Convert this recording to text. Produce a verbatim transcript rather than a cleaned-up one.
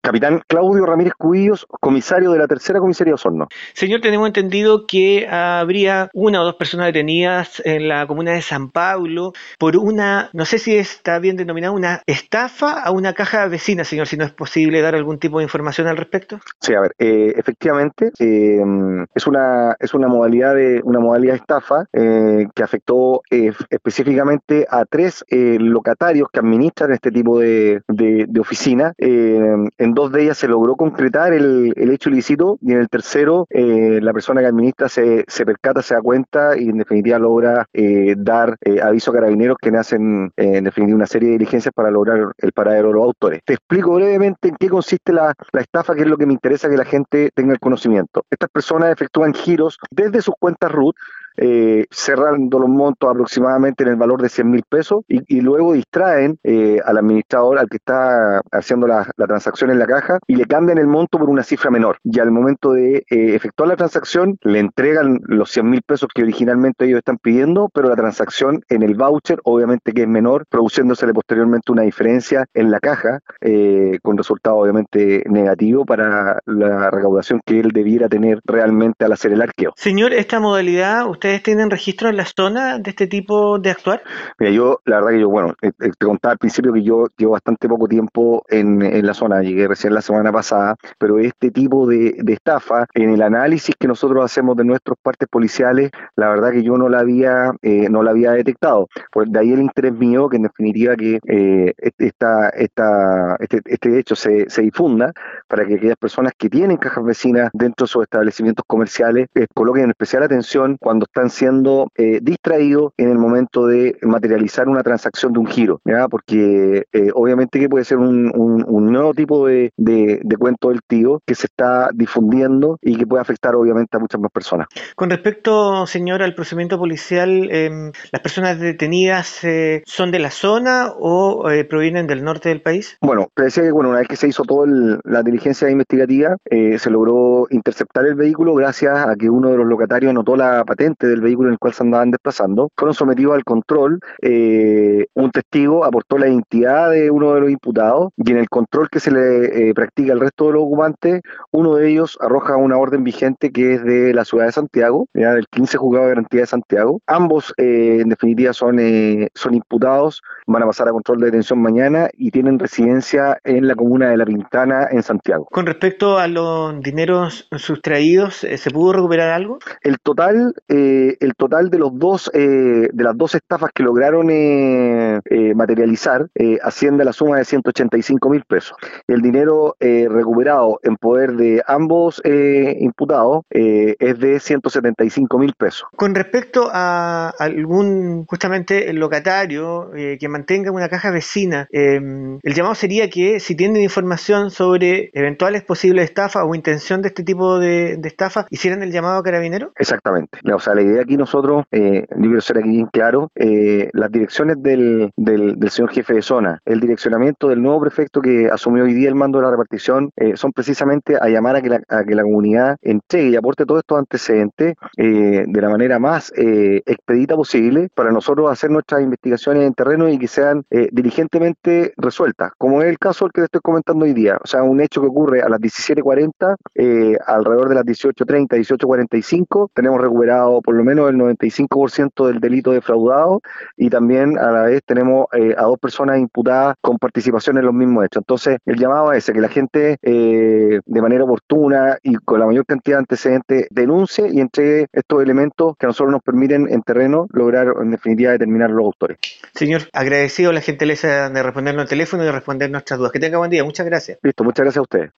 Capitán Claudio Ramírez Cubillos, comisario de la tercera comisaría de Osorno. Señor, tenemos entendido que habría una o dos personas detenidas en la comuna de San Pablo por una, no sé si está bien denominada, una estafa a una caja vecina, señor, si no es posible dar algún tipo de información al respecto. Sí, a ver, eh, efectivamente eh, es una es una modalidad de una modalidad de estafa eh, que afectó eh, específicamente a tres eh, locatarios que administran este tipo de, de, de oficina. Eh, en dos de ellas se logró concretar el, el hecho ilícito y en el tercero eh, la persona que administra se, se percata, se da cuenta y en definitiva logra eh, dar eh, aviso a carabineros que hacen eh, en definitiva una serie de diligencias para lograr el paradero de los autores. Te explico brevemente en qué consiste la, la estafa, que es lo que me interesa que la gente tenga el conocimiento. Estas personas efectúan giros desde sus cuentas root, eh, cerrando los montos aproximadamente en el valor de cien mil pesos y, y luego distraen eh, al administrador, al que está haciendo la, la transacción en la caja, y le cambian el monto por una cifra menor. Y al momento de eh, efectuar la transacción, le entregan los cien mil pesos que originalmente ellos están pidiendo, pero la transacción en el voucher, obviamente que es menor, produciéndosele posteriormente una diferencia en la caja, eh, con resultado obviamente negativo para la recaudación que él debiera tener realmente al hacer el arqueo. Señor, esta modalidad, ¿ustedes tienen registro en la zona de este tipo de actuar? Mira, yo, la verdad que yo, bueno, eh, eh, te contaba al principio que yo llevo bastante poco tiempo en, en la zona, llegué recién la semana pasada, pero este tipo de, de estafa, en el análisis que nosotros hacemos de nuestros partes policiales, la verdad que yo no la había, eh, no la había detectado. Pues de ahí el interés mío, que en definitiva que eh, esta, esta, este, este hecho se, se difunda para que aquellas personas que tienen cajas vecinas dentro de sus establecimientos comerciales eh, coloquen especial atención cuando están siendo eh, distraídos en el momento de materializar una transacción de un giro, ¿ya? Porque eh, obviamente que puede ser un, un, un nuevo tipo de, de, de cuento del tío que se está difundiendo y que puede afectar obviamente a muchas más personas. Con respecto, señor, al procedimiento policial, eh, ¿las personas detenidas eh, son de la zona o eh, provienen del norte del país? Bueno, te decía que bueno, una vez que se hizo toda la diligencia investigativa, eh, se logró interceptar el vehículo gracias a que uno de los locatarios anotó la patente del vehículo en el cual se andaban desplazando. Fueron sometidos al control, eh, un testigo aportó la identidad de uno de los imputados y en el control que se le eh, practica al resto de los ocupantes, uno de ellos arroja una orden vigente que es de la ciudad de Santiago, ya, del quince Juzgado de Garantía de Santiago. Ambos, eh, en definitiva, son, eh, son imputados, van a pasar a control de detención mañana y tienen residencia en la comuna de La Pintana, en Santiago. Con respecto a los dineros sustraídos, ¿se pudo recuperar algo? El total, eh, el total de los dos, eh, de las dos estafas que lograron eh, eh, materializar eh, asciende a la suma de ciento ochenta y cinco mil pesos. El dinero eh, recuperado en poder de ambos eh, imputados eh, es de ciento setenta y cinco mil pesos. Con respecto a algún justamente locatario eh, que mantenga una caja vecina, eh, el llamado sería que si tienen información sobre eventuales posibles estafas o intención de este tipo de, de estafa, hicieran el llamado a Carabineros. Exactamente. O sea, la idea aquí nosotros, eh, yo quiero ser aquí bien claro, eh, las direcciones del, del, del señor jefe de zona, el direccionamiento del nuevo prefecto que asumió hoy día el mando de la repartición, eh, son precisamente a llamar a que la, a que la comunidad entregue y aporte todos estos antecedentes eh, de la manera más eh, expedita posible para nosotros hacer nuestras investigaciones en terreno y que sean eh, diligentemente resueltas, como es el caso del que te estoy comentando hoy día. O sea, un hecho que ocurre a las diecisiete cuarenta, eh, alrededor de las dieciocho treinta, dieciocho cuarenta y cinco, tenemos recuperado por lo menos el noventa y cinco por ciento del delito defraudado y también a la vez tenemos eh, a dos personas imputadas con participación en los mismos hechos. Entonces, el llamado es ese, que la gente eh, de manera oportuna y con la mayor cantidad de antecedentes denuncie y entregue estos elementos que a nosotros nos permiten en terreno lograr en definitiva determinar los autores. Señor, agradecido la gentileza de respondernos el teléfono y de responder nuestras dudas. Que tenga buen día. Muchas gracias. Listo, muchas gracias a ustedes.